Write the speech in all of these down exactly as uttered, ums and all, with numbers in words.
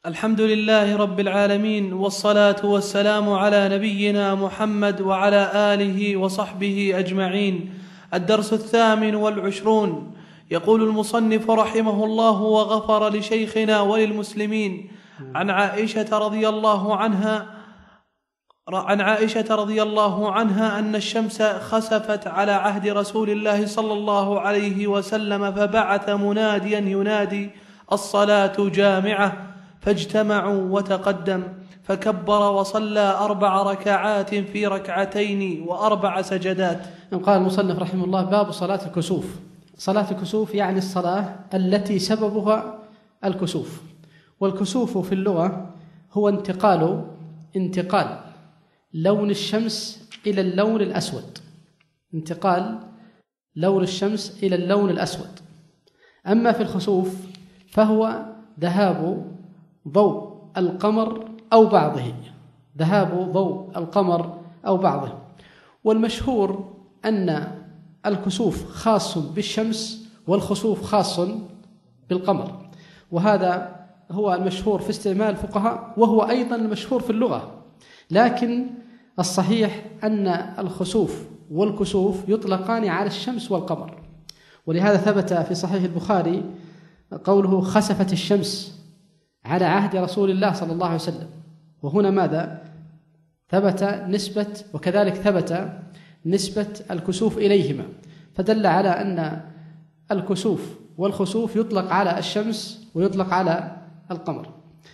الحمد لله رب العالمين، والصلاة والسلام على نبينا محمد وعلى آله وصحبه أجمعين. الدرس الثامن والعشرون. يقول المصنف رحمه الله وغفر لشيخنا وللمسلمين عن عائشة رضي الله عنها عن عائشة رضي الله عنها أن الشمس خسفت على عهد رسول الله صلى الله عليه وسلم، فبعث مناديا ينادي: الصلاة جامعة، فاجتمعوا وتقدم فكبر وصلى أربع ركعات في ركعتين وأربع سجدات. قال المصنف رحمه الله: باب صلاة الكسوف. صلاة الكسوف يعني الصلاة التي سببها الكسوف. والكسوف في اللغة هو انتقال انتقال لون الشمس إلى اللون الأسود انتقال لون الشمس إلى اللون الأسود. أما في الخسوف فهو ذهاب ضوء القمر أو بعضه ذهاب ضوء القمر أو بعضه. والمشهور أن الكسوف خاص بالشمس والخسوف خاص بالقمر، وهذا هو المشهور في استعمال الفقهاء، وهو أيضا المشهور في اللغة. لكن الصحيح أن الخسوف والكسوف يطلقان على الشمس والقمر، ولهذا ثبت في صحيح البخاري قوله: خسفت الشمس على عهد رسول الله صلى الله عليه وسلم. وهنا ماذا؟ ثبت نسبة، وكذلك ثبت نسبة الكسوف إليهما، فدل على أن الكسوف والخسوف يطلق على الشمس ويطلق على القمر.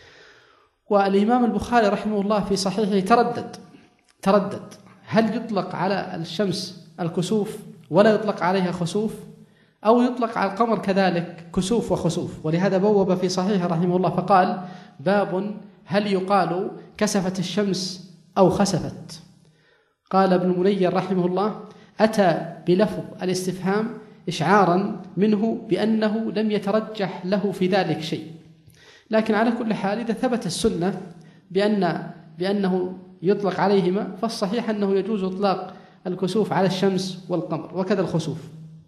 والإمام البخاري رحمه الله في صحيحه تردد تردد هل يطلق على الشمس الكسوف ولا يطلق عليها خسوف، أو يطلق على القمر كذلك كسوف وخسوف. ولهذا بوب في صحيحه رحمه الله فقال: باب هل يقال كسفت الشمس أو خسفت. قال ابن المنير رحمه الله: أتى بلفظ الاستفهام إشعارا منه بأنه لم يترجح له في ذلك شيء. لكن على كل حال إذا ثبت السنة بأن بأنه يطلق عليهما، فالصحيح أنه يجوز إطلاق الكسوف على الشمس والقمر وكذا الخسوف.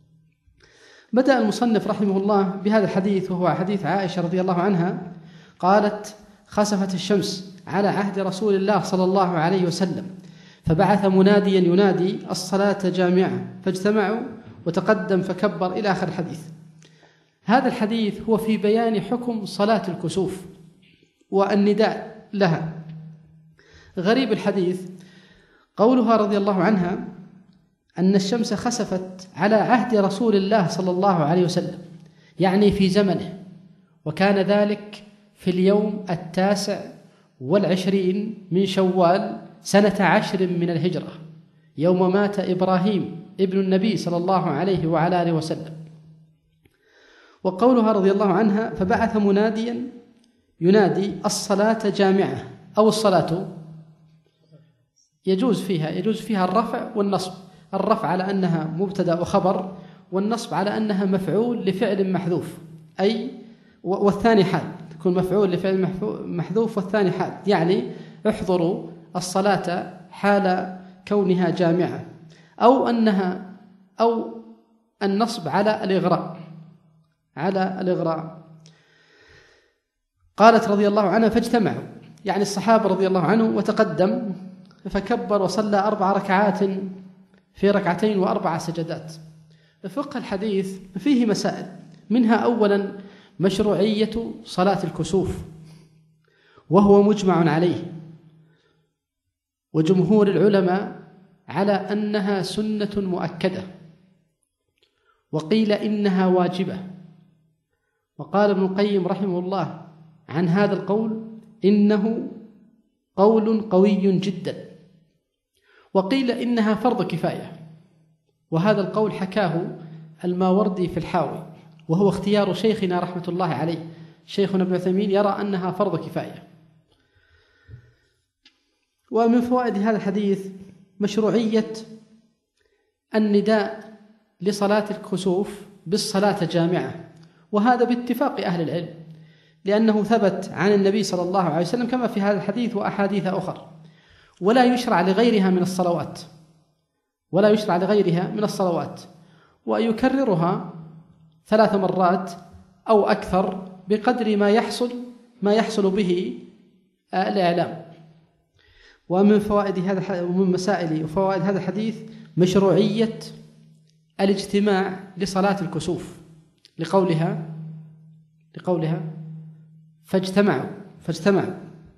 بدأ المصنف رحمه الله بهذا الحديث، وهو حديث عائشة رضي الله عنها قالت: خسفت الشمس على عهد رسول الله صلى الله عليه وسلم، فبعث مناديا ينادي: الصلاة جامعة، فاجتمعوا وتقدم فكبر، إلى آخر الحديث. هذا الحديث هو في بيان حكم صلاة الكسوف والنداء لها. غريب الحديث قولها رضي الله عنها أن الشمس خسفت على عهد رسول الله صلى الله عليه وسلم، يعني في زمنه، وكان ذلك في اليوم التاسع والعشرين من شوال سنة عشر من الهجرة، يوم مات إبراهيم ابن النبي صلى الله عليه وعلى آله وسلم. وقولها رضي الله عنها: فبعث مناديا ينادي: الصلاة جامعة، أو الصلاة يجوز فيها يجوز فيها الرفع والنصب. الرفع على أنها مبتدأ وخبر، والنصب على أنها مفعول لفعل محذوف، أي والثاني حال، يكون مفعول لفعل محذوف والثاني حال، يعني احضروا الصلاة حال كونها جامعة، أو أنها أو النصب على الإغراء على الإغراء. قالت رضي الله عنها: فاجتمعوا، يعني الصحابة رضي الله عنهم، وتقدم فكبر وصلى أربع ركعات في ركعتين وأربع سجدات. فقه الحديث فيه مسائل، منها أولا مشروعية صلاة الكسوف، وهو مجمع عليه، وجمهور العلماء على أنها سنة مؤكدة، وقيل إنها واجبة. وقال ابن القيم رحمه الله عن هذا القول: إنه قول قوي جدا. وقيل إنها فرض كفاية، وهذا القول حكاه الماوردي في الحاوي، وهو اختيار شيخنا رحمة الله عليه. شيخنا ابن عثيمين يرى أنها فرض كفاية. ومن فوائد هذا الحديث مشروعية النداء لصلاة الكسوف بالصلاة جامعة، وهذا باتفاق أهل العلم، لأنه ثبت عن النبي صلى الله عليه وسلم كما في هذا الحديث وأحاديث أخرى. ولا يشرع لغيرها من الصلوات ولا يشرع لغيرها من الصلوات ويكررها ثلاث مرات أو أكثر بقدر ما يحصل ما يحصل به الإعلام. ومن فوائد هذا ومن مسائل وفوائد هذا الحديث مشروعية الاجتماع لصلاة الكسوف، لقولها لقولها فاجتمعوا فاجتمعوا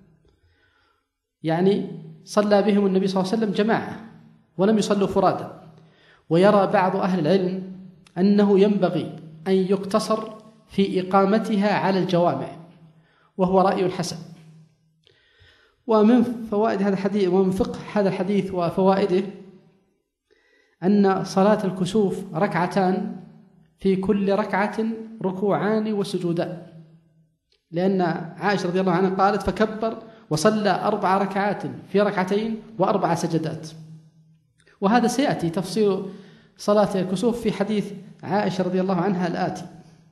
يعني صلى بهم النبي صلى الله عليه وسلم جماعة ولم يصلوا فرادا. ويرى بعض أهل العلم أنه ينبغي أن يقتصر في إقامتها على الجوامع، وهو رأي حسن. ومن فوائد هذا الحديث ومن فقه هذا الحديث وفوائده أن صلاة الكسوف ركعتان، في كل ركعة ركوعان وسجودان، لأن عائشة رضي الله عنها قالت فكبر وصلى أربع ركعات في ركعتين وأربع سجدات. وهذا سيأتي تفصيل صلاة الكسوف في حديث عائشة رضي الله عنها الآتي.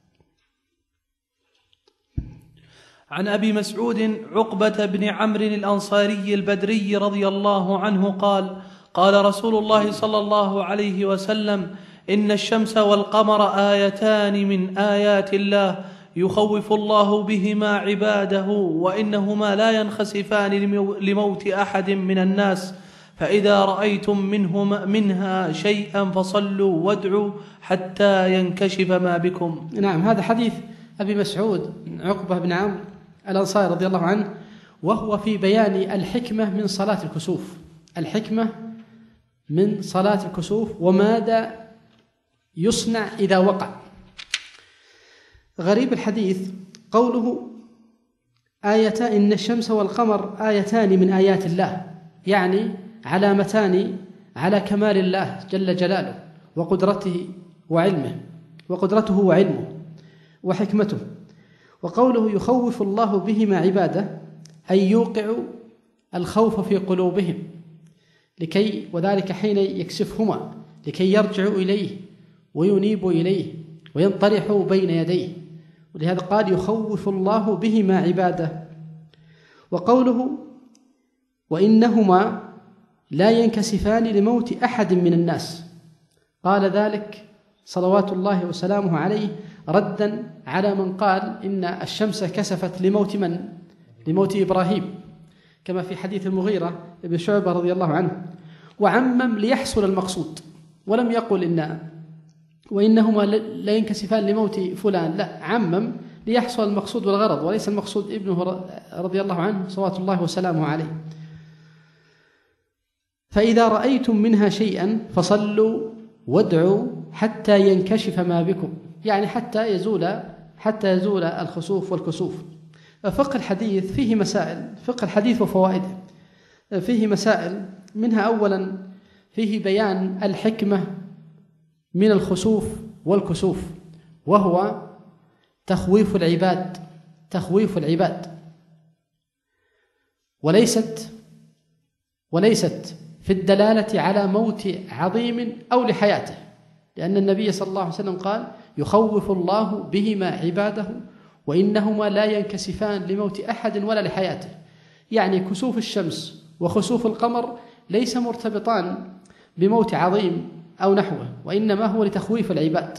عن أبي مسعود عقبة بن عمرو الأنصاري البدري رضي الله عنه قال: قال رسول الله صلى الله عليه وسلم: إن الشمس والقمر آيتان من آيات الله يخوف الله بهما عباده، وإنهما لا ينخسفان لموت أحد من الناس، فإذا رأيتم منهما منها شيئا فصلوا وادعوا حتى ينكشف ما بكم. نعم، هذا حديث أبي مسعود عقبة بن عمرو الأنصاري رضي الله عنه، وهو في بيان الحكمة من صلاة الكسوف، الحكمة من صلاة الكسوف وماذا يصنع إذا وقع. غريب الحديث قوله آيتان، إن الشمس والقمر آيتان من آيات الله، يعني علامتان على كمال الله جل جلاله وقدرته وعلمه وقدرته وعلمه وحكمته. وقوله يخوف الله بهما عباده، أي يوقع الخوف في قلوبهم لكي وذلك حين يكشفهما لكي يرجعوا إليه وينيبوا إليه وينطرحوا بين يديه، ولهذا قال يخوف الله بهما عباده. وقوله وإنهما لا ينكسفان لموت أحد من الناس، قال ذلك صلوات الله وسلامه عليه ردا على من قال إن الشمس كسفت لموت من؟ لموت إبراهيم، كما في حديث المغيرة بن شعبة رضي الله عنه. وعمم ليحصل المقصود، ولم يقل إن وإنهما لا ينكسفان لموت فلان، لا، عمم ليحصل المقصود والغرض، وليس المقصود ابنه رضي الله عنه صلوات الله وسلامه عليه. فإذا رأيتم منها شيئا فصلوا وادعوا حتى ينكشف ما بكم، يعني حتى يزول حتى يزول الخسوف والكسوف. فقه الحديث فيه مسائل، فقه الحديث وفوائده فيه مسائل، منها أولا فيه بيان الحكمة من الخسوف والكسوف، وهو تخويف العباد تخويف العباد وليست وليست في الدلالة على موت عظيم أو لحياته، لأن النبي صلى الله عليه وسلم قال يخوف الله بهما عباده وإنهما لا ينكسفان لموت أحد ولا لحياته، يعني كسوف الشمس وخسوف القمر ليس مرتبطان بموت عظيم أو نحوه، وإنما هو لتخويف العباد.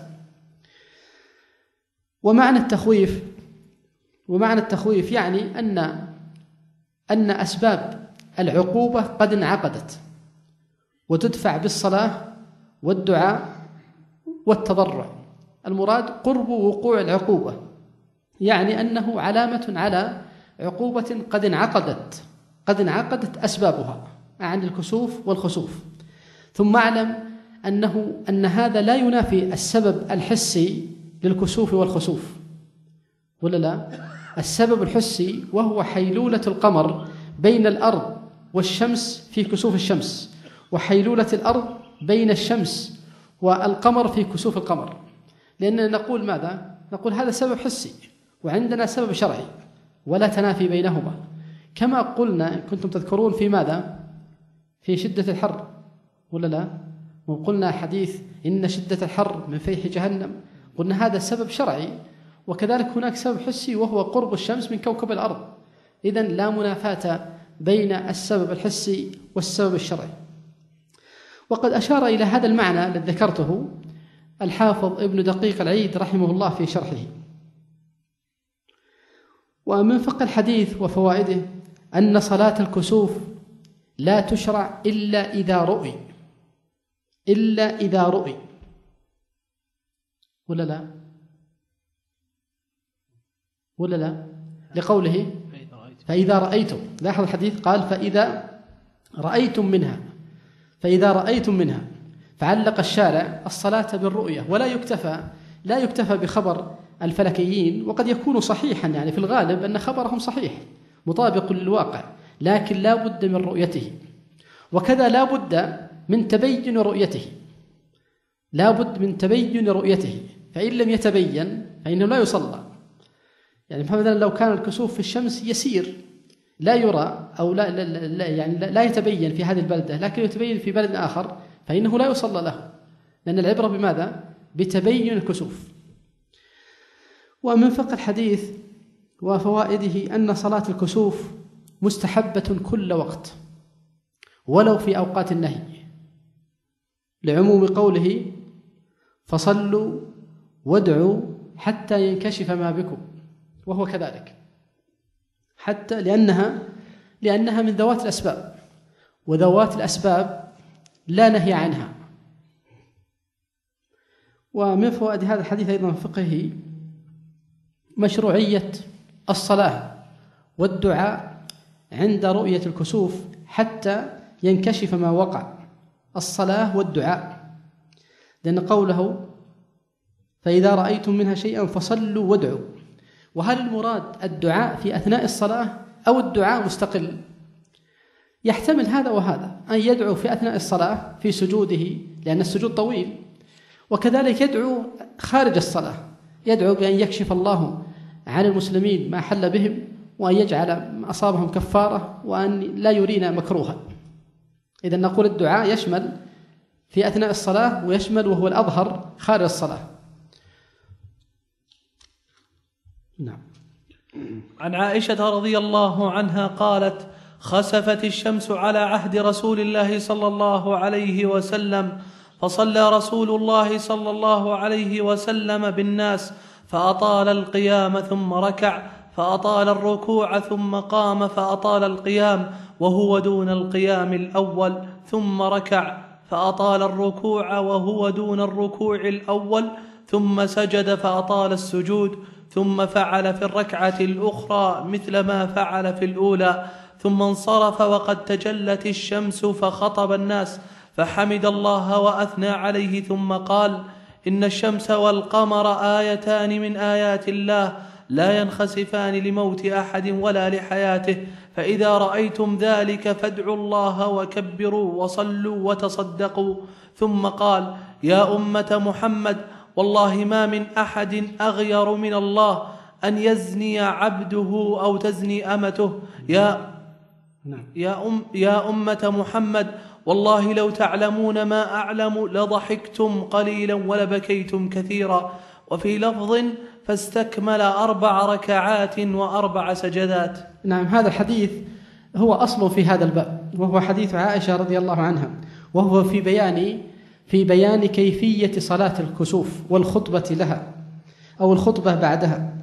ومعنى التخويف ومعنى التخويف يعني أن أن أسباب العقوبة قد انعقدت وتدفع بالصلاة والدعاء والتضرع. المراد قرب وقوع العقوبة، يعني أنه علامة على عقوبة قد انعقدت قد انعقدت أسبابها عن الكسوف والخسوف. ثم أعلم أنه أن هذا لا ينافي السبب الحسي للكسوف والخسوف، ولا لا؟ السبب الحسي وهو حيلولة القمر بين الأرض والشمس في كسوف الشمس، وحيلولة الأرض بين الشمس والقمر في كسوف القمر. لأننا نقول ماذا؟ نقول هذا سبب حسي وعندنا سبب شرعي ولا تنافي بينهما، كما قلنا إن كنتم تذكرون في ماذا؟ في شدة الحر، ولا لا؟ وقلنا حديث إن شدة الحر من فيح جهنم، قلنا هذا سبب شرعي، وكذلك هناك سبب حسي وهو قرب الشمس من كوكب الأرض. إذن لا منافاة بين السبب الحسي والسبب الشرعي. وقد أشار إلى هذا المعنى الذي ذكرته الحافظ ابن دقيق العيد رحمه الله في شرحه. ومن فقه الحديث وفوائده أن صلاة الكسوف لا تشرع إلا إذا رؤي، إلا إذا رؤي، ولا لا؟ ولا لا؟ لقوله فإذا رأيتم، لاحظ الحديث قال فإذا رأيتم منها، فإذا رأيتم منها، فعلق الشارع الصلاة بالرؤية، ولا يكتفى لا يكتفى بخبر الفلكيين، وقد يكون صحيحا، يعني في الغالب أن خبرهم صحيح مطابق للواقع، لكن لا بد من رؤيته، وكذا لا بد من تبين رؤيته، لا بد من تبين رؤيته، فإن لم يتبين فإنه لا يصلى. يعني مثلا لو كان الكسوف في الشمس يسير لا يرى أو لا, لا, لا يعني لا يتبين في هذه البلدة، لكن يتبين في بلد آخر، فإنه لا يصلى له، لأن العبرة بماذا؟ بتبين الكسوف. ومن فقه الحديث وفوائده أن صلاة الكسوف مستحبة كل وقت ولو في أوقات النهي، لعموم قوله فصلوا وادعوا حتى ينكشف ما بكم، وهو كذلك، حتى لأنها لأنها من ذوات الأسباب، وذوات الأسباب لا نهي عنها. ومن فوائد هذا الحديث أيضا فقهي مشروعية الصلاة والدعاء عند رؤية الكسوف حتى ينكشف ما وقع، الصلاة والدعاء، لأن قوله فإذا رأيتم منها شيئا فصلوا وادعوا، وهل المراد الدعاء في أثناء الصلاة أو الدعاء مستقل؟ يحتمل هذا وهذا، أن يدعو في أثناء الصلاة في سجوده لأن السجود طويل، وكذلك يدعو خارج الصلاة، يدعو بأن يكشف الله عن المسلمين ما حل بهم، وأن يجعل ما أصابهم كفارة، وأن لا يرينا مكروها. إذا نقول الدعاء يشمل في أثناء الصلاة ويشمل وهو الأظهر خارج الصلاة. نعم. عن عائشة رضي الله عنها قالت: خسفت الشمس على عهد رسول الله صلى الله عليه وسلم، فصلى رسول الله صلى الله عليه وسلم بالناس، فأطال القيام ثم ركع، فأطال الركوع ثم قام فأطال القيام وهو دون القيام الأول، ثم ركع فأطال الركوع وهو دون الركوع الأول، ثم سجد فأطال السجود، ثم فعل في الركعة الأخرى مثل ما فعل في الأولى، ثم انصرف وقد تجلت الشمس فخطب الناس فحمد الله وأثنى عليه، ثم قال: إن الشمس والقمر آيتان من آيات الله لا ينخسفان لموت أحد ولا لحياته، فإذا رأيتم ذلك فادعوا الله وكبروا وصلوا وتصدقوا. ثم قال: يا أمة محمد، والله ما من أحد أغير من الله أن يزني عبده أو تزني أمته. يا يا أم يا أمة محمد، والله لو تعلمون ما أعلم لضحكتم قليلا ولبكيتم كثيرا. وفي لفظ: فاستكمل أربع ركعات وأربع سجدات. نعم، هذا الحديث هو أصل في هذا الباب، وهو حديث عائشة رضي الله عنها، وهو في بيان في بيان كيفية صلاة الكسوف والخطبة لها أو الخطبة بعدها.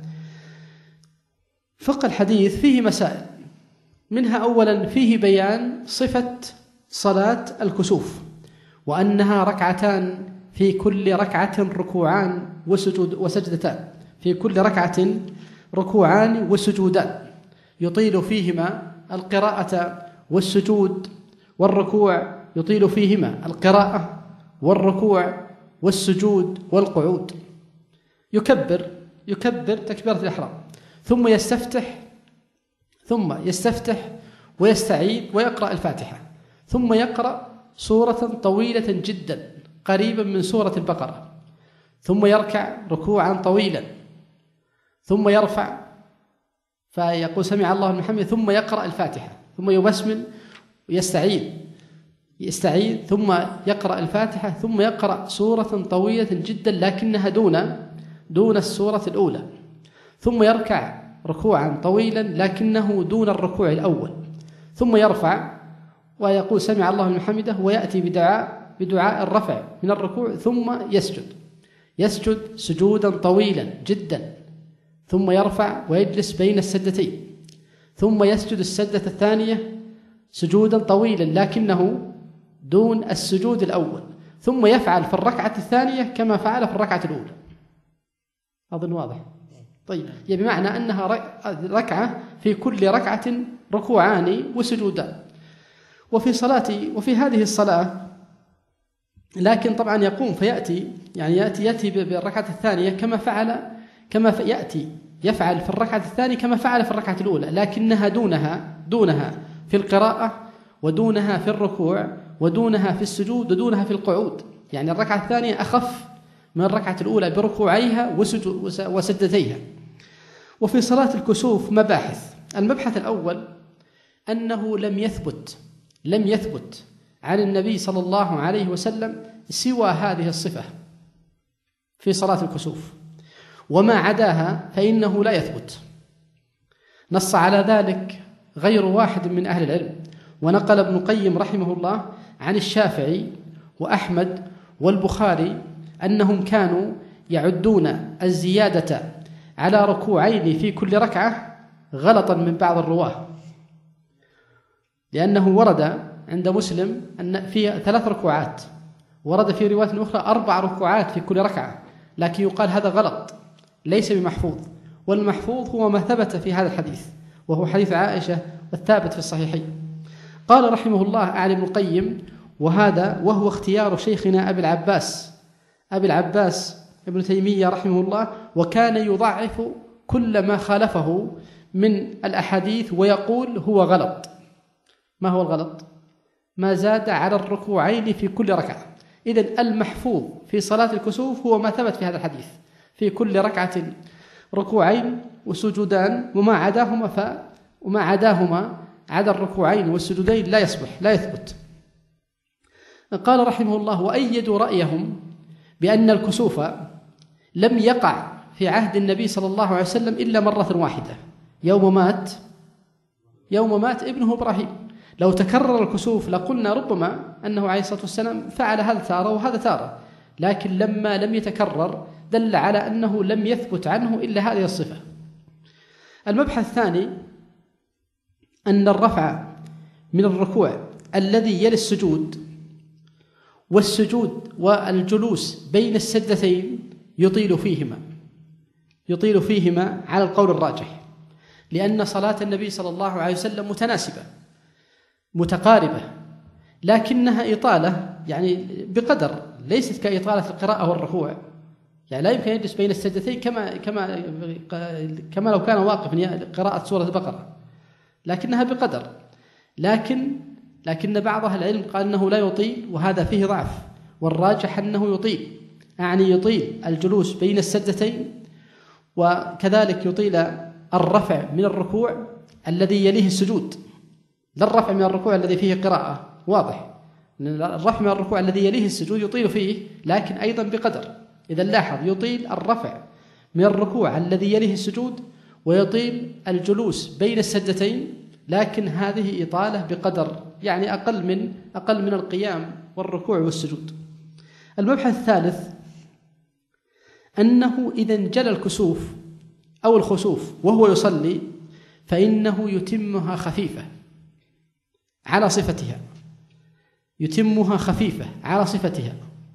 فقه الحديث فيه مسائل، منها أولا فيه بيان صفة صلاة الكسوف، وأنها ركعتان، في كل ركعة ركوعان وسجود وسجدتان، في كل ركعة ركوعان وسجودان، يطيل فيهما القراءة والسجود، والركوع يطيل فيهما القراءة والركوع والسجود والقعود. يكبر يكبر تكبيرة الإحرام، ثم يستفتح ثم يستفتح ويستعيذ ويقرأ الفاتحة، ثم يقرأ سورة طويلة جدا قريبا من سورة البقرة، ثم يركع ركوعا طويلا، ثم يرفع فيقول سمع الله لمن حمده، ثم يقرأ الفاتحة، ثم يبسمل ويستعيذ يستعيذ ثم يقرأ الفاتحة، ثم يقرأ سورة طويلة جدا لكنها دون دون السورة الأولى، ثم يركع ركوعا طويلا لكنه دون الركوع الأول، ثم يرفع ويقول سمع الله لمن حمده، ويأتي بدعاء بدعاء الرفع من الركوع، ثم يسجد يسجد سجودا طويلا جدا، ثم يرفع ويجلس بين السجدتين، ثم يسجد السجدة الثانية سجودا طويلا لكنه دون السجود الأول، ثم يفعل في الركعة الثانية كما فعل في الركعة الأولى. أظن واضح. طيب، يعني بمعنى أنها ركعة في كل ركعة ركوعان وسجودان. وفي صلاتي وفي هذه الصلاة لكن طبعا يقوم فيأتي يعني يأتي يأتي بالركعة الثانية كما فعل كما يأتي يفعل في الركعة الثانية كما فعل في الركعة الأولى، لكنها دونها دونها في القراءة، ودونها في الركوع، ودونها في السجود، ودونها في القعود. يعني الركعة الثانية أخف من الركعة الأولى بركوعيها وسجدتيها. وفي صلاة الكسوف مباحث. المبحث الأول أنه لم يثبت لم يثبت عن النبي صلى الله عليه وسلم سوى هذه الصفة في صلاة الكسوف، وما عداها فإنه لا يثبت. نص على ذلك غير واحد من أهل العلم، ونقل ابن القيم رحمه الله عن الشافعي وأحمد والبخاري أنهم كانوا يعدون الزيادة على ركوعين في كل ركعة غلطا من بعض الرواه، لأنه ورد عند مسلم أن في ثلاث ركوعات، ورد في رواية أخرى أربع ركوعات في كل ركعة، لكن يقال هذا غلط ليس بمحفوظ، والمحفوظ هو ما ثبت في هذا الحديث وهو حديث عائشة والثابت في الصحيحين. قال رحمه الله أعلى ابن القيم: وهذا وهو اختيار شيخنا أبي العباس أبي العباس ابن تيمية رحمه الله، وكان يضعف كل ما خالفه من الأحاديث ويقول هو غلط. ما هو الغلط؟ ما زاد على الركوعين في كل ركعة. إذن المحفوظ في صلاة الكسوف هو ما ثبت في هذا الحديث، في كل ركعة ركوعين وسجودان، وما عداهما ف وما عداهما عدا الركوعين والسجودين لا يصبح لا يثبت. قال رحمه الله: وأيدوا رأيهم بأن الكسوف لم يقع في عهد النبي صلى الله عليه وسلم إلا مرة واحدة، يوم مات يوم مات ابنه إبراهيم. لو تكرر الكسوف لقلنا ربما أنه عليه الصلاة والسلام فعل هذا تارة وهذا تارة، لكن لما لم يتكرر دل على أنه لم يثبت عنه إلا هذه الصفة. المبحث الثاني أن الرفع من الركوع الذي يلي السجود والسجود والجلوس بين السجدتين يطيل فيهما يطيل فيهما على القول الراجح، لأن صلاة النبي صلى الله عليه وسلم متناسبة متقاربة، لكنها إطالة يعني بقدر، ليست كإطالة القراءة والركوع. يعني لا يمكن يجلس بين السجدتين كما كما كما لو كان واقفا قراءة سورة البقرة، لكنها بقدر. لكن لكن بعض أهل العلم قال أنه لا يطيل، وهذا فيه ضعف، والراجح أنه يطيل، يعني يطيل الجلوس بين السجدتين، وكذلك يطيل الرفع من الركوع الذي يليه السجود، لا الرفع من الركوع الذي فيه قراءة، واضح الرفع من الركوع الذي يليه السجود يطيل فيه، لكن أيضا بقدر. إذا لاحظ يطيل الرفع من الركوع الذي يليه السجود، ويطيل الجلوس بين السجدتين، لكن هذه إطالة بقدر، يعني أقل من أقل من القيام والركوع والسجود. المبحث الثالث أنه إذا انجلى الكسوف أو الخسوف وهو يصلي فإنه يتمها خفيفة على صفتها يتمها خفيفة على صفتها.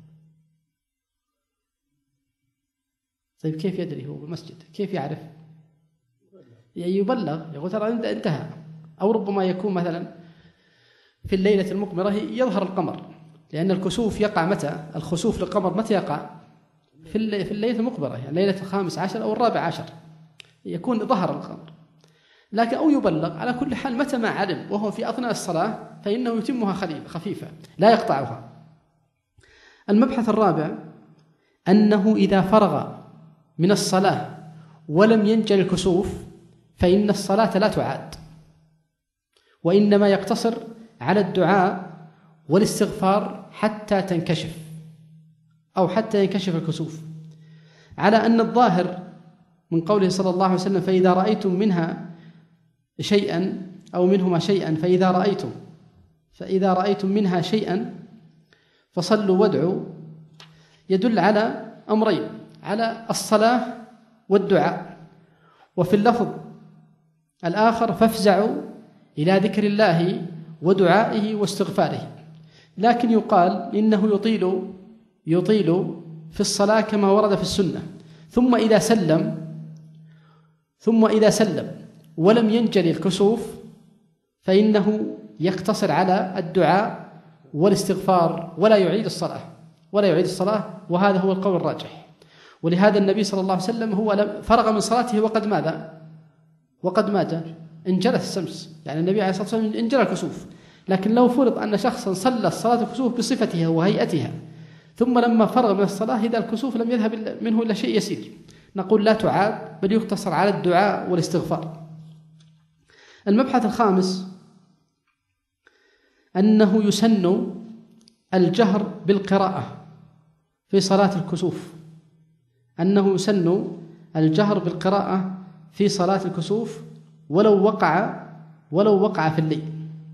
طيب كيف يدري هو بالمسجد؟ كيف يعرف؟ يعني يبلغ، يقول ترى انتهى. أو ربما يكون مثلا في الليلة المقمرة يظهر القمر، لأن الكسوف يقع متى؟ الخسوف للقمر متى يقع؟ في في الليلة المقمرة، يعني ليلة الخامس عشر أو الرابع عشر يكون ظهر القمر. لكن أو يبلغ، على كل حال متى ما علم وهو في أثناء الصلاة فإنه يتمها خفيفة لا يقطعها. المبحث الرابع أنه إذا فرغ من الصلاة ولم ينجل الكسوف فإن الصلاة لا تعاد، وإنما يقتصر على الدعاء والاستغفار حتى تنكشف أو حتى ينكشف الكسوف، على أن الظاهر من قوله صلى الله عليه وسلم: فإذا رأيتم منها شيئا أو منهما شيئا فإذا رأيتم فإذا رأيتم منها شيئا فصلوا وادعوا، يدل على أمرين: على الصلاة والدعاء. وفي اللفظ الآخر فافزعوا إلى ذكر الله ودعائه واستغفاره. لكن يقال إنه يطيل يطيل في الصلاة كما ورد في السنة، ثم إذا سلم ثم إذا سلم ولم ينجلي الكسوف فإنه يقتصر على الدعاء والاستغفار ولا يعيد الصلاة ولا يعيد الصلاة وهذا هو القول الراجح. ولهذا النبي صلى الله عليه وسلم هو فرغ من صلاته وقد ماذا؟ وقد مات انجلت الشمس، يعني النبي عليه الصلاة والسلام انجلى الكسوف. لكن لو فرض أن شخصا صلى صلاة الكسوف بصفتها وهيئتها ثم لما فرغ من الصلاة إذا الكسوف لم يذهب منه إلا شيء يسير، نقول لا تعاد بل يقتصر على الدعاء والاستغفار. المبحث الخامس أنه يسن الجهر بالقراءة في صلاة الكسوف، أنه يسن الجهر بالقراءة في صلاة الكسوف ولو وقع ولو وقع في الليل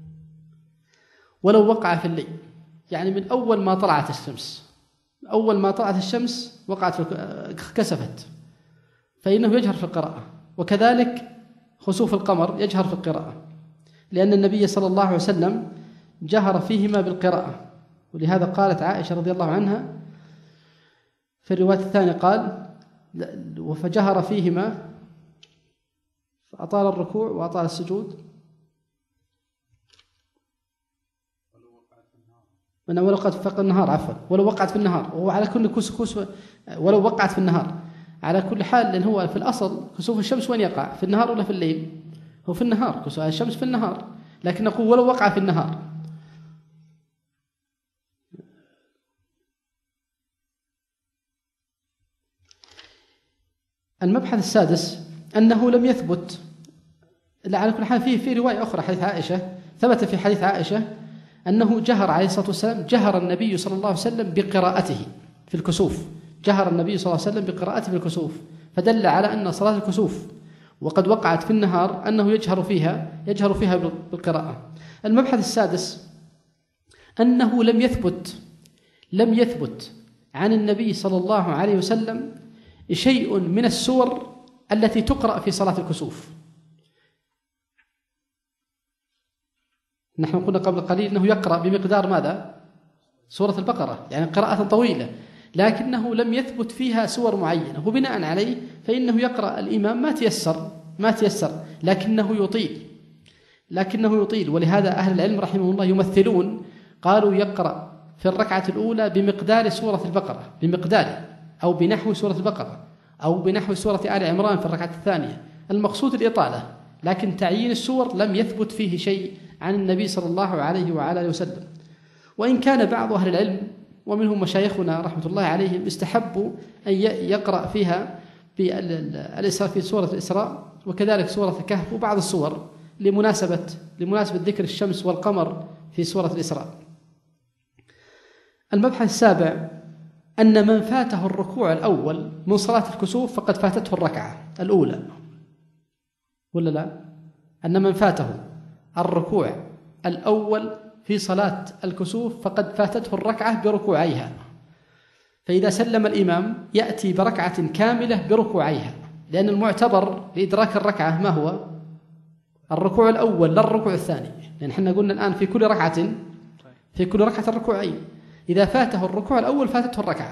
ولو وقع في الليل يعني من أول ما طلعت الشمس أول ما طلعت الشمس وقعت كسفت فإنه يجهر في القراءة، وكذلك خسوف القمر يجهر في القراءة، لأن النبي صلى الله عليه وسلم جهر فيهما بالقراءة. ولهذا قالت عائشة رضي الله عنها في الرواية الثانية قال فجهر فيهما فأطال الركوع وأطال السجود من ولو وقعت في النهار عفوا ولو وقعت في النهار، وهو على كل كوس كوس ولو وقعت في النهار على كل حال، لأن هو في الأصل كسوف الشمس وين يقع؟ في النهار ولا في الليل؟ هو في النهار، كسوف الشمس في النهار، لكن نقول ولو وقع في النهار. المبحث السادس أنه لم يثبت على كل حال. فيه في رواية أخرى حديث عائشة، ثبت في حديث عائشة أنه جهر عليه الصلاة والسلام جهر النبي صلى الله عليه وسلم بقراءته في الكسوف، جهر النبي صلى الله عليه وسلم بقراءته في الكسوف، فدل على أن صلاة الكسوف وقد وقعت في النهار أنه يجهر فيها يجهر فيها بالقراءة. المبحث السادس أنه لم يثبت لم يثبت عن النبي صلى الله عليه وسلم شيء من السور التي تقرأ في صلاة الكسوف. نحن قلنا قبل قليل أنه يقرأ بمقدار ماذا؟ سورة البقرة، يعني قراءة طويلة، لكنه لم يثبت فيها سور معينة، وبناء عليه فإنه يقرأ الإمام ما تيسر ما تيسر لكنه يطيل لكنه يطيل ولهذا أهل العلم رحمه الله يمثلون، قالوا يقرأ في الركعة الأولى بمقدار سورة البقرة، بمقدار أو بنحو سورة البقرة أو بنحو سورة آل عمران في الركعة الثانية، المقصود الإطالة، لكن تعيين السور لم يثبت فيه شيء عن النبي صلى الله عليه وعلى آله وسلم. وإن كان بعض أهل العلم ومنهم مشايخنا رحمة الله عليهم استحبوا أن يقرأ فيها بالإسراء في سورة الإسراء وكذلك سورة الكهف وبعض السور لمناسبة لمناسبة ذكر الشمس والقمر في سورة الإسراء. المبحث السابع أن من فاته الركوع الأول من صلاة الكسوف فقد فاتته الركعة الأولى، ولا لا؟ أن من فاته الركوع الأول في صلاة الكسوف فقد فاتته الركعة بركوعيها، فإذا سلم الإمام يأتي بركعة كاملة بركوعيها، لأن المعتبر لإدراك الركعة ما هو؟ الركوع الأول لا الركوع الثاني، لأن احنا قلنا الآن في كل ركعة في كل ركعة ركوعين، إذا فاته الركوع الأول فاتته الركعة.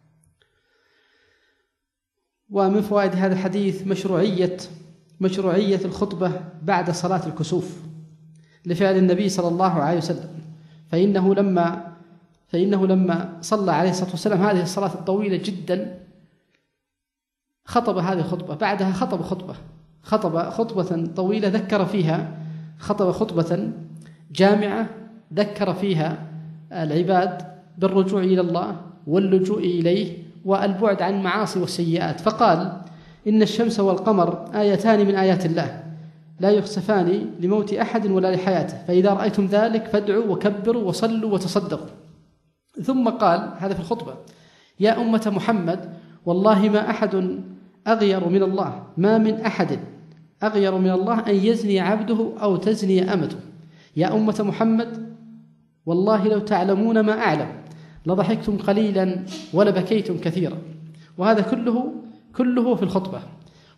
ومن فوائد هذا الحديث مشروعية مشروعية الخطبة بعد صلاة الكسوف لفعل النبي صلى الله عليه وسلم، فإنه لما فإنه لما صلى عليه الصلاة والسلام هذه الصلاة الطويلة جدا خطب هذه الخطبة، بعدها خطب خطبة خطب خطبة طويلة ذكر فيها خطب خطبة جامعة ذكر فيها العباد بالرجوع إلى الله واللجوء إليه والبعد عن المعاصي والسيئات، فقال إن الشمس والقمر آيتان من آيات الله لا يخسفان لموت أحد ولا لحياته، فإذا رأيتم ذلك فادعوا وكبروا وصلوا وتصدقوا. ثم قال هذا في الخطبة: يا أمة محمد والله ما أحد أغير من الله ما من أحد أغير من الله أن يزني عبده أو تزني أمته. يا أمة محمد والله لو تعلمون ما أعلم لضحكتم قليلا ولبكيتم كثيرا. وهذا كله كله في الخطبة.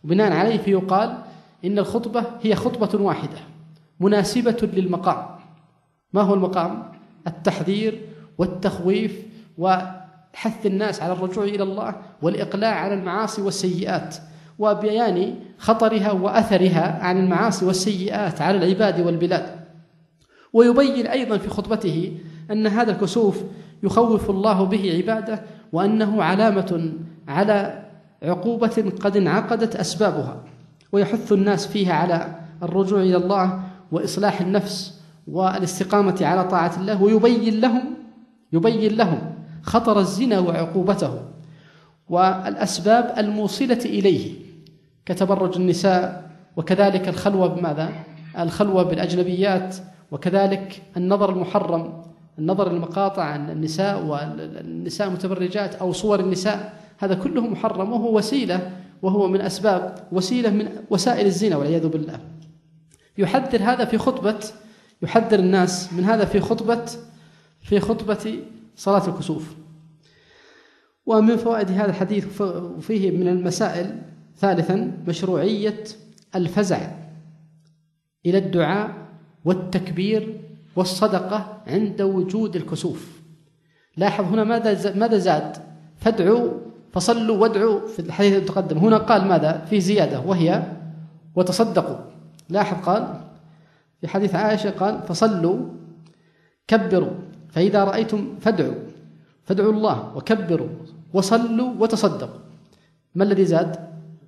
وبناء عليه فيقال إن الخطبة هي خطبة واحدة مناسبة للمقام. ما هو المقام؟ التحذير والتخويف وحث الناس على الرجوع إلى الله والإقلاع على المعاصي والسيئات وبيان خطرها وأثرها عن المعاصي والسيئات على العباد والبلاد. ويبين أيضا في خطبته أن هذا الكسوف يخوف الله به عباده وأنه علامة على عقوبة قد انعقدت أسبابها، ويحث الناس فيها على الرجوع إلى الله وإصلاح النفس والاستقامة على طاعة الله، ويبين لهم يبين لهم خطر الزنا وعقوبته والأسباب الموصلة إليه كتبرج النساء، وكذلك الخلوة بماذا؟ الخلوة بالأجنبيات، وكذلك النظر المحرم، النظر المقاطع عن النساء والنساء متبرجات أو صور النساء، هذا كله محرم وهو وسيلة وهو من أسباب وسيلة من وسائل الزنا والعياذ بالله. يحذر هذا في خطبة يحذر الناس من هذا في خطبة في خطبة صلاة الكسوف. ومن فوائد هذا الحديث وفيه من المسائل ثالثا مشروعية الفزع إلى الدعاء والتكبير والصدقة عند وجود الكسوف. لاحظ هنا ماذا ماذا زاد؟ فادعوا فصلوا وادعوا في الحديث المتقدم، هنا قال ماذا؟ في زيادة وهي وتصدقوا. لاحظ قال في حديث عائشة قال فصلوا كبروا، فإذا رأيتم فادعوا فادعوا الله وكبروا وصلوا وتصدقوا. ما الذي زاد؟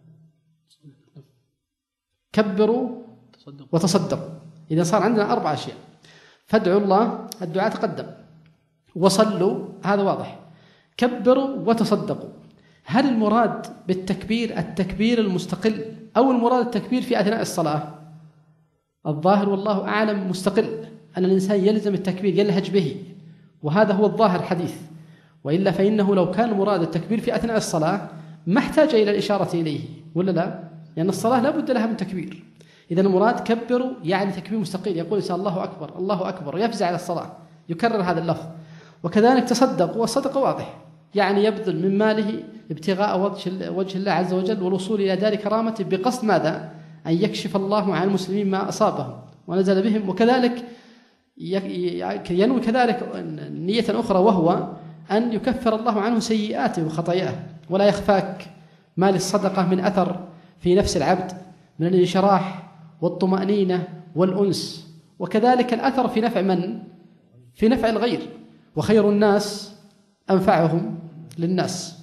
كبروا وتصدقوا. إذا صار عندنا أربع أشياء: فادعوا الله، الدعاء تقدم، وصلوا هذا واضح، كبروا وتصدقوا. هل المراد بالتكبير التكبير المستقل أو المراد التكبير في أثناء الصلاة؟ الظاهر والله أعلم مستقل، أن الإنسان يلزم التكبير يلهج به، وهذا هو الظاهر الحديث. وإلا فإنه لو كان مراد التكبير في أثناء الصلاة ما احتاج إلى الإشارة إليه، ولا لا؟ لأن يعني الصلاة لا بد لها من تكبير. إذا المراد كبروا يعني تكبير مستقيل، يقول إنسان الله أكبر الله أكبر يفزع على الصلاة، يكرر هذا اللفظ. وكذلك تصدق، والصدق واضح يعني يبذل من ماله ابتغاء وجه الله عز وجل والوصول إلى دار كرامته بقصد ماذا؟ أن يكشف الله عن المسلمين ما أصابهم ونزل بهم. وكذلك ينوي كذلك نية أخرى وهو أن يكفر الله عنه سيئاته وخطاياه. ولا يخفاك ما للصدقة من أثر في نفس العبد من الانشراح والطمأنينة والأنس، وكذلك الأثر في نفع من؟ في نفع الغير، وخير الناس أنفعهم للناس.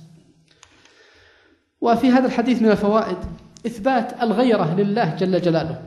وفي هذا الحديث من الفوائد إثبات الغيرة لله جل جلاله،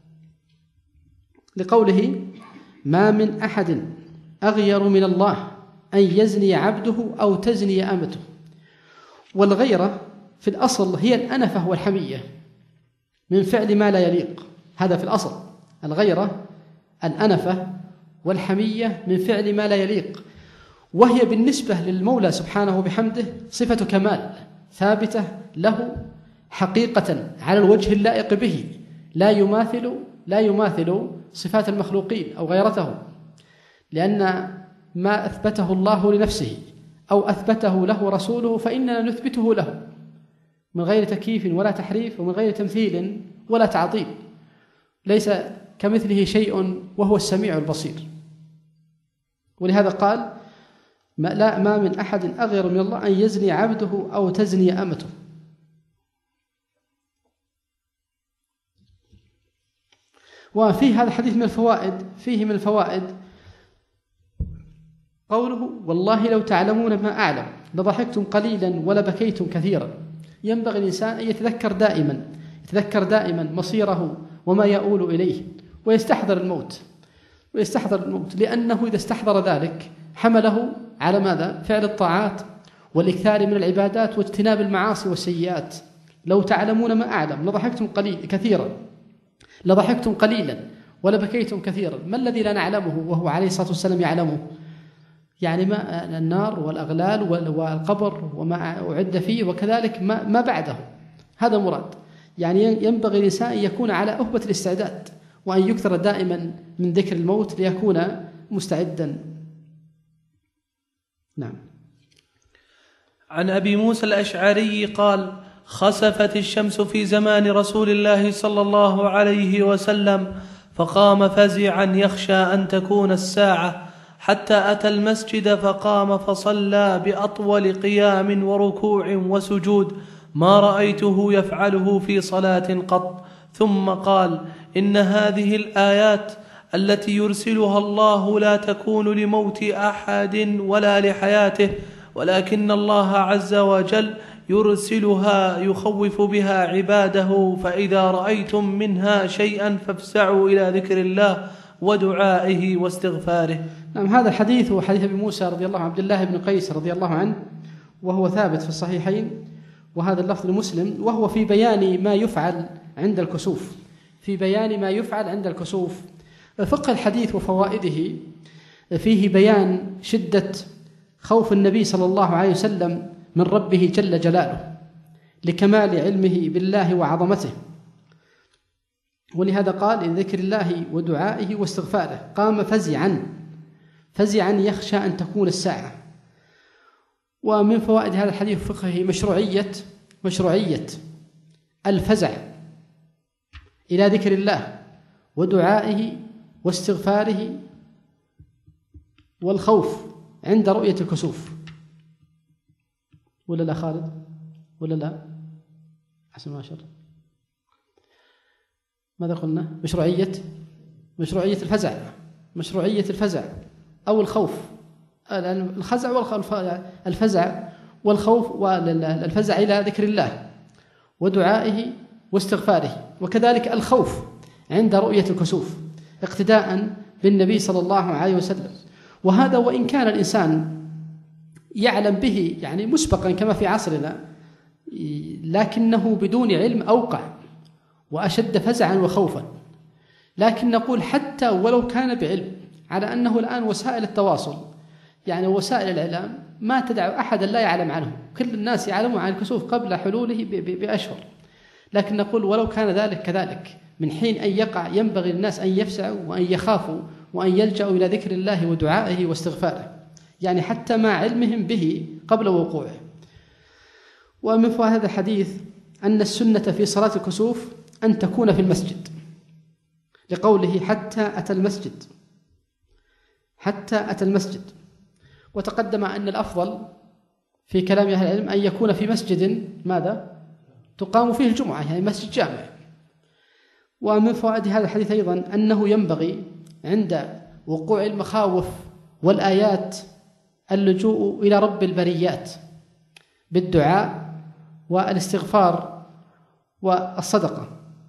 لقوله ما من أحد أغير من الله أن يزني عبده أو تزني أمته. والغيرة في الأصل هي الأنفة والحمية من فعل ما لا يليق، هذا في الأصل. الغيرة الأنفة والحمية من فعل ما لا يليق، وهي بالنسبة للمولى سبحانه وبحمده صفة كمال ثابتة له حقيقة على الوجه اللائق به، لا يماثل لا يماثل صفات المخلوقين أو غيرته، لأن ما أثبته الله لنفسه أو أثبته له رسوله فإننا نثبته له من غير تكييف ولا تحريف ومن غير تمثيل ولا تعطيل. ليس كمثله شيء وهو السميع البصير. ولهذا قال ما, لا ما من أحد أغير من الله أن يزني عبده أو تزني أمته. وفيه هذا الحديث من الفوائد فيه من الفوائد قوله والله لو تعلمون ما أعلم لضحكتم قليلا ولبكيتم كثيرا. ينبغي الإنسان أن يتذكر دائما يتذكر دائما مصيره وما يؤول إليه، ويستحضر الموت ويستحضر الموت لأنه إذا استحضر ذلك حمله على ماذا؟ فعل الطاعات والإكثار من العبادات واجتناب المعاصي والسيئات. لو تعلمون ما أعلم لضحكتم قليل كثيرا لضحكتم قليلا ولبكيتم كثيرا. ما الذي لا نعلمه وهو عليه الصلاة والسلام يعلمه؟ يعني ما النار والأغلال والقبر وما أعد فيه، وكذلك ما, ما بعده. هذا مراد. يعني ينبغي الإنسان أن يكون على أهبة الاستعداد، وأن يكثر دائما من ذكر الموت ليكون مستعدا. نعم. عن أبي موسى الأشعري قال خسفت الشمس في زمان رسول الله صلى الله عليه وسلم، فقام فزعا يخشى أن تكون الساعة، حتى أتى المسجد فقام فصلى بأطول قيام وركوع وسجود ما رأيته يفعله في صلاة قط، ثم قال: إن هذه الآيات التي يرسلها الله لا تكون لموت أحد ولا لحياته، ولكن الله عز وجل يرسلها يخوف بها عباده، فإذا رأيتم منها شيئا فافزعوا إلى ذكر الله ودعائه واستغفاره. نعم، هذا الحديث هو حديث أبي موسى رضي الله عنه، عبد الله بن قيس رضي الله عنه، وهو ثابت في الصحيحين، وهذا اللفظ لمسلم، وهو في بيان ما يفعل عند الكسوف، في بيان ما يفعل عند الكسوف. فقه الحديث وفوائده فيه بيان شدة خوف النبي صلى الله عليه وسلم من ربه جل جلاله لكمال علمه بالله وعظمته، ولهذا قال: إن ذكر الله ودعائه واستغفاره قام فزعا فزعا يخشى أن تكون الساعة. ومن فوائد هذا الحديث فقهه مشروعية مشروعية الفزع إلى ذكر الله ودعائه واستغفاره والخوف عند رؤية الكسوف. ولا لا خالد؟ ولا لا؟ حسن ما شاء الله. ماذا قلنا؟ مشروعية مشروعية الفزع مشروعية الفزع أو الخوف، الخزع والخوف، الفزع والخوف والفزع إلى ذكر الله ودعائه واستغفاره، وكذلك الخوف عند رؤية الكسوف اقتداء بالنبي صلى الله عليه وسلم. وهذا وإن كان الإنسان يعلم به يعني مسبقا كما في عصرنا، لكنه بدون علم أوقع وأشد فزعا وخوفا. لكن نقول حتى ولو كان بعلم، على أنه الآن وسائل التواصل يعني وسائل الإعلام ما تدع أحدا لا يعلم عنه، كل الناس يعلمون عن الكسوف قبل حلوله بأشهر. لكن نقول ولو كان ذلك كذلك، من حين أن يقع ينبغي للناس أن يفزعوا وأن يخافوا وأن يلجأوا إلى ذكر الله ودعائه واستغفاره، يعني حتى مع علمهم به قبل وقوعه. ومن فوائد هذا الحديث أن السنة في صلاة الكسوف أن تكون في المسجد، لقوله: حتى أتى المسجد حتى أتى المسجد. وتقدم أن الأفضل في كلام أهل العلم أن يكون في مسجد ماذا؟ تقام فيه الجمعة، يعني مسجد جامع. ومن فوائد هذا الحديث أيضا أنه ينبغي عند وقوع المخاوف والآيات اللجوء إلى رب البريات بالدعاء والاستغفار والصدقة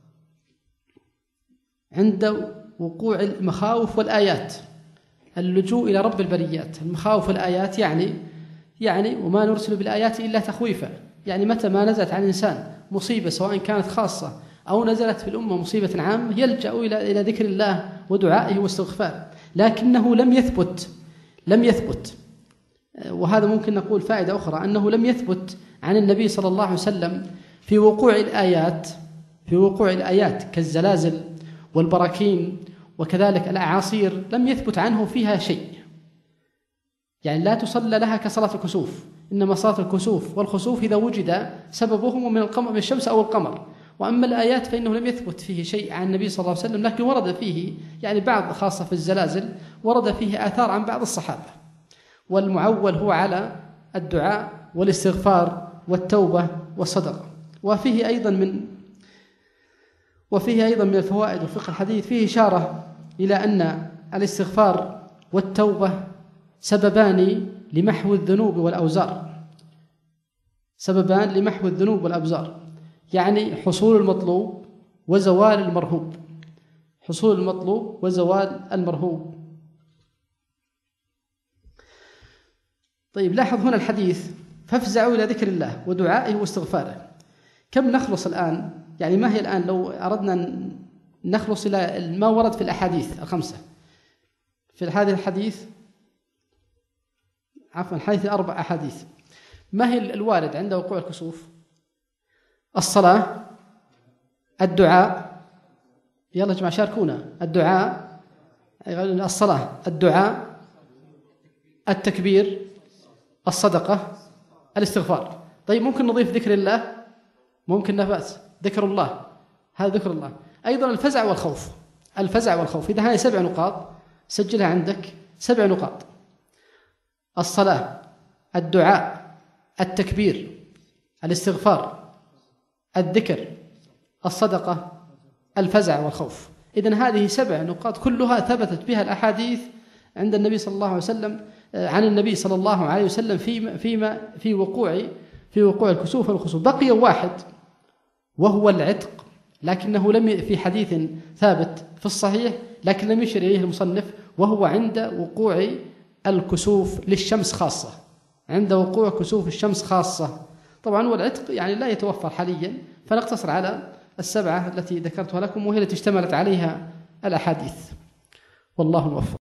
عند وقوع المخاوف والآيات، اللجوء إلى رب البريات. المخاوف والآيات يعني يعني وما نرسل بالآيات إلا تخويفا، يعني متى ما نزلت عن الإنسان مصيبة سواء كانت خاصة أو نزلت في الأمة مصيبة عامة يلجأ إلى إلى ذكر الله ودعائه واستغفاره. لكنه لم يثبت لم يثبت وهذا ممكن نقول فائدة أخرى، أنه لم يثبت عن النبي صلى الله عليه وسلم في وقوع الآيات في وقوع الآيات كالزلازل والبراكين وكذلك الأعاصير، لم يثبت عنه فيها شيء، يعني لا تصلى لها كصلاة الكسوف. إنما صلاة الكسوف والخسوف إذا وجد سببهم من القمر من الشمس أو القمر. وأما الآيات فإنه لم يثبت فيه شيء عن النبي صلى الله عليه وسلم، لكن ورد فيه يعني بعض، خاصة في الزلازل ورد فيه آثار عن بعض الصحابة. والمعول هو على الدعاء والاستغفار والتوبة والصدقة. وفيه أيضا من وفيه أيضا من الفوائد وفقه الحديث فيه إشارة إلى أن الاستغفار والتوبة سببان لمحو الذنوب والأوزار سببان لمحو الذنوب والأوزار يعني حصول المطلوب وزوال المرهوب حصول المطلوب وزوال المرهوب. طيب، لاحظ هنا الحديث: فافزعوا إلى ذكر الله ودعائه واستغفاره. كم نخلص الآن؟ يعني ما هي الآن لو أردنا نخلص إلى ما ورد في الأحاديث الخمسة، في هذا الحديث عفوا الحديث أربع أحاديث، ما هي الوارد عند وقوع الكسوف؟ الصلاة، الدعاء، يلا يا جماعة شاركونا، الدعاء، الصلاة، الدعاء، التكبير، الصدقة، الاستغفار. طيب، ممكن نضيف ذكر الله ممكن نفس، ذكر الله، هذا ذكر الله. أيضا الفزع والخوف، الفزع والخوف، إذا هذه سبع نقاط سجلها عندك، سبع نقاط: الصلاة، الدعاء، التكبير، الاستغفار، الذكر، الصدقة، الفزع والخوف. إذن هذه سبع نقاط كلها ثبتت بها الأحاديث عند النبي صلى الله عليه وسلم، عن النبي صلى الله عليه وسلم فيما فيما في وقوع في وقوع الكسوف والخسوف. بقي واحد وهو العتق، لكنه لم في حديث ثابت في الصحيح، لكن لم يشر إليه المصنف، وهو عند وقوع الكسوف للشمس خاصة، عند وقوع كسوف الشمس خاصة. طبعا والعتق يعني لا يتوفر حاليا، فنقتصر على السبعة التي ذكرتها لكم وهي التي اشتملت عليها الأحاديث. والله موفق.